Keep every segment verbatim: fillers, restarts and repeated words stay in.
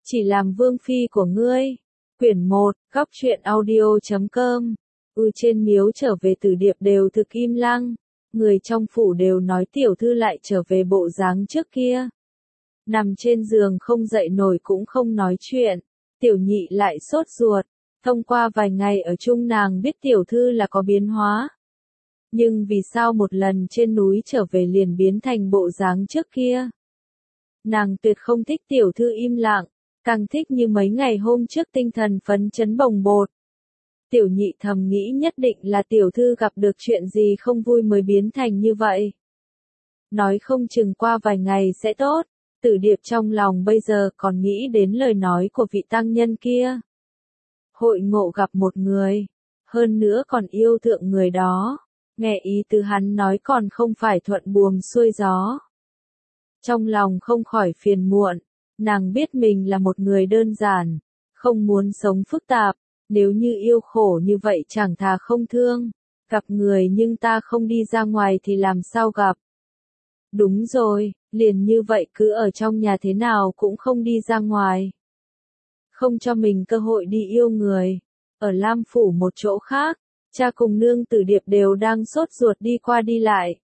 Chỉ làm vương phi của ngươi. Quyển một, góc truyện audio chấm com. Ừ, trên miếu trở về Tử Điệp đều thực im lặng. Người trong phủ đều nói tiểu thư lại trở về bộ dáng trước kia. Nằm trên giường không dậy nổi cũng không nói chuyện. Tiểu nhị lại sốt ruột. Thông qua vài ngày ở chung nàng biết tiểu thư là có biến hóa. Nhưng vì sao một lần trên núi trở về liền biến thành bộ dáng trước kia? Nàng tuyệt không thích tiểu thư im lặng, càng thích như mấy ngày hôm trước tinh thần phấn chấn bồng bột. Tiểu nhị thầm nghĩ nhất định là tiểu thư gặp được chuyện gì không vui mới biến thành như vậy. Nói không chừng qua vài ngày sẽ tốt. Tử Điệp trong lòng bây giờ còn nghĩ đến lời nói của vị tăng nhân kia. Hội ngộ gặp một người, hơn nữa còn yêu thượng người đó, nghe ý từ hắn nói còn không phải thuận buồm xuôi gió. Trong lòng không khỏi phiền muộn, nàng biết mình là một người đơn giản, không muốn sống phức tạp, nếu như yêu khổ như vậy chẳng thà không thương, gặp người nhưng ta không đi ra ngoài thì làm sao gặp. Đúng rồi, liền như vậy cứ ở trong nhà thế nào cũng không đi ra ngoài. Không cho mình cơ hội đi yêu người. Ở Lam Phủ một chỗ khác, cha cùng nương Tử Điệp đều đang sốt ruột đi qua đi lại.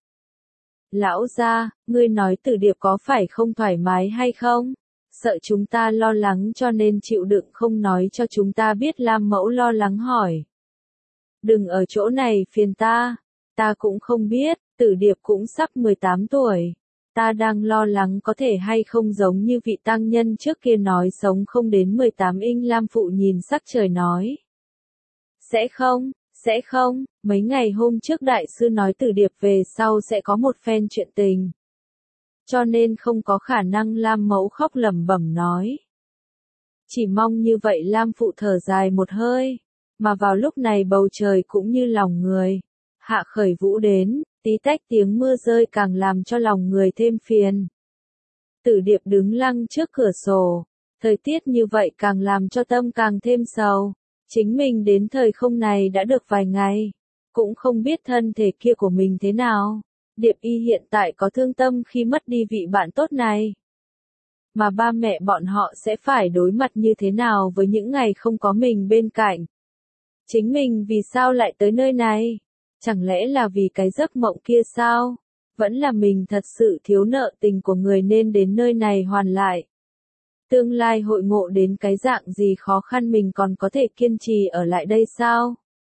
Lão gia, ngươi nói Tử Điệp có phải không thoải mái hay không? Sợ chúng ta lo lắng cho nên chịu đựng không nói cho chúng ta biết. Lam Mẫu lo lắng hỏi. Đừng ở chỗ này phiền ta, ta cũng không biết, Tử Điệp cũng sắp mười tám tuổi. Ta đang lo lắng có thể hay không giống như vị tăng nhân trước kia nói sống không đến mười tám inch. Lam Phụ nhìn sắc trời nói. Sẽ không, sẽ không, mấy ngày hôm trước đại sư nói Tử Điệp về sau sẽ có một phen chuyện tình. Cho nên không có khả năng. Lam Mẫu khóc lẩm bẩm nói. Chỉ mong như vậy. Lam Phụ thở dài một hơi, mà vào lúc này bầu trời cũng như lòng người. Hạ khởi vũ đến, tí tách tiếng mưa rơi càng làm cho lòng người thêm phiền. Tử Điệp đứng lăng trước cửa sổ, thời tiết như vậy càng làm cho tâm càng thêm sầu. Chính mình đến thời không này đã được vài ngày, cũng không biết thân thể kia của mình thế nào. Điệp Y hiện tại có thương tâm khi mất đi vị bạn tốt này. Mà ba mẹ bọn họ sẽ phải đối mặt như thế nào với những ngày không có mình bên cạnh. Chính mình vì sao lại tới nơi này? Chẳng lẽ là vì cái giấc mộng kia sao? Vẫn là mình thật sự thiếu nợ tình của người nên đến nơi này hoàn lại. Tương lai hội ngộ đến cái dạng gì khó khăn mình còn có thể kiên trì ở lại đây sao?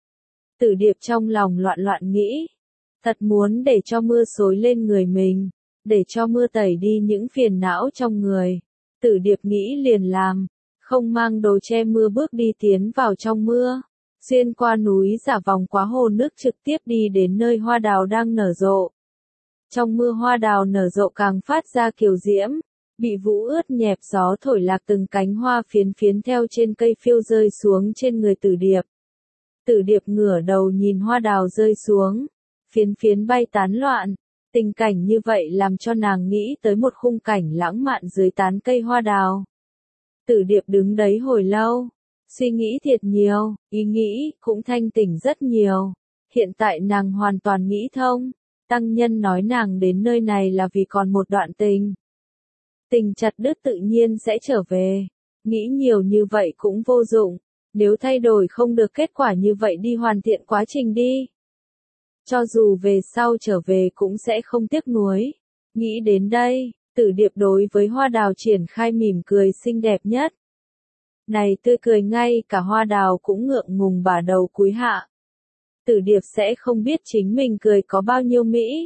Tử Điệp trong lòng loạn loạn nghĩ. Thật muốn để cho mưa xối lên người mình, để cho mưa tẩy đi những phiền não trong người. Tử Điệp nghĩ liền làm, không mang đồ che mưa bước đi tiến vào trong mưa. Xuyên qua núi giả vòng qua hồ nước trực tiếp đi đến nơi hoa đào đang nở rộ. Trong mưa hoa đào nở rộ càng phát ra kiều diễm, bị vũ ướt nhẹp gió thổi lạc từng cánh hoa phiến phiến theo trên cây phiêu rơi xuống trên người Tử Điệp. Tử Điệp ngửa đầu nhìn hoa đào rơi xuống, phiến phiến bay tán loạn. Tình cảnh như vậy làm cho nàng nghĩ tới một khung cảnh lãng mạn dưới tán cây hoa đào. Tử Điệp đứng đấy hồi lâu. Suy nghĩ thiệt nhiều, ý nghĩ cũng thanh tỉnh rất nhiều. Hiện tại nàng hoàn toàn nghĩ thông. Tăng nhân nói nàng đến nơi này là vì còn một đoạn tình. Tình chặt đứt tự nhiên sẽ trở về. Nghĩ nhiều như vậy cũng vô dụng. Nếu thay đổi không được kết quả như vậy đi hoàn thiện quá trình đi. Cho dù về sau trở về cũng sẽ không tiếc nuối. Nghĩ đến đây, Tử Điệp đối với hoa đào triển khai mỉm cười xinh đẹp nhất. Này tươi cười ngay cả hoa đào cũng ngượng ngùng bả đầu cúi hạ. Tử Điệp sẽ không biết chính mình cười có bao nhiêu mỹ.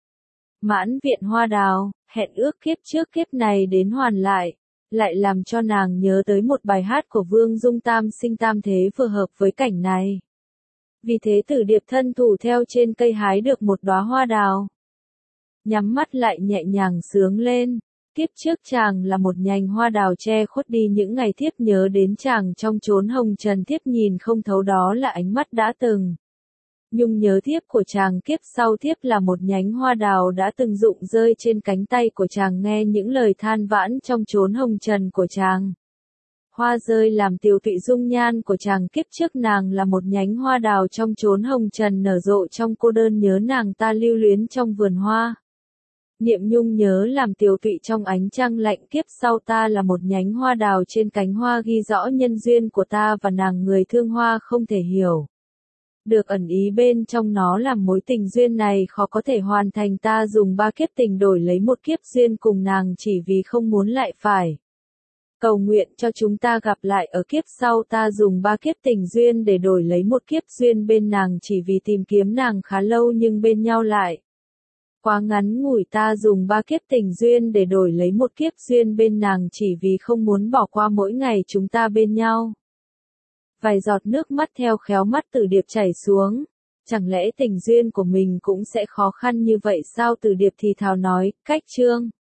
Mãn viện hoa đào, hẹn ước kiếp trước kiếp này đến hoàn lại, lại làm cho nàng nhớ tới một bài hát của Vương Dung Tam Sinh Tam Thế vừa hợp với cảnh này. Vì thế Tử Điệp thân thủ theo trên cây hái được một đóa hoa đào. Nhắm mắt lại nhẹ nhàng sướng lên. Kiếp trước chàng là một nhành hoa đào che khuất đi những ngày thiếp nhớ đến chàng trong chốn hồng trần. Thiếp nhìn không thấu đó là ánh mắt đã từng. Nhung nhớ thiếp của chàng kiếp sau thiếp là một nhánh hoa đào đã từng rụng rơi trên cánh tay của chàng nghe những lời than vãn trong chốn hồng trần của chàng. Hoa rơi làm tiều tụy dung nhan của chàng kiếp trước nàng là một nhánh hoa đào trong chốn hồng trần nở rộ trong cô đơn nhớ nàng ta lưu luyến trong vườn hoa. Niệm Nhung nhớ làm tiều tụy trong ánh trăng lạnh, kiếp sau ta là một nhánh hoa đào trên cánh hoa, ghi rõ nhân duyên của ta và nàng, người thương hoa không thể hiểu được ẩn ý bên trong nó, làm mối tình duyên này khó có thể hoàn thành. Ta dùng ba kiếp tình đổi lấy một kiếp duyên cùng nàng, chỉ vì không muốn lại phải cầu nguyện cho chúng ta gặp lại ở kiếp sau. Ta dùng ba kiếp tình duyên để đổi lấy một kiếp duyên bên nàng, chỉ vì tìm kiếm nàng khá lâu nhưng bên nhau lại quá ngắn ngủi. Ta dùng ba kiếp tình duyên để đổi lấy một kiếp duyên bên nàng, chỉ vì không muốn bỏ qua mỗi ngày chúng ta bên nhau. Vài giọt nước mắt theo khéo mắt Từ Điệp chảy xuống. Chẳng lẽ tình duyên của mình cũng sẽ khó khăn như vậy sao? Từ Điệp thì thào nói, cách chương.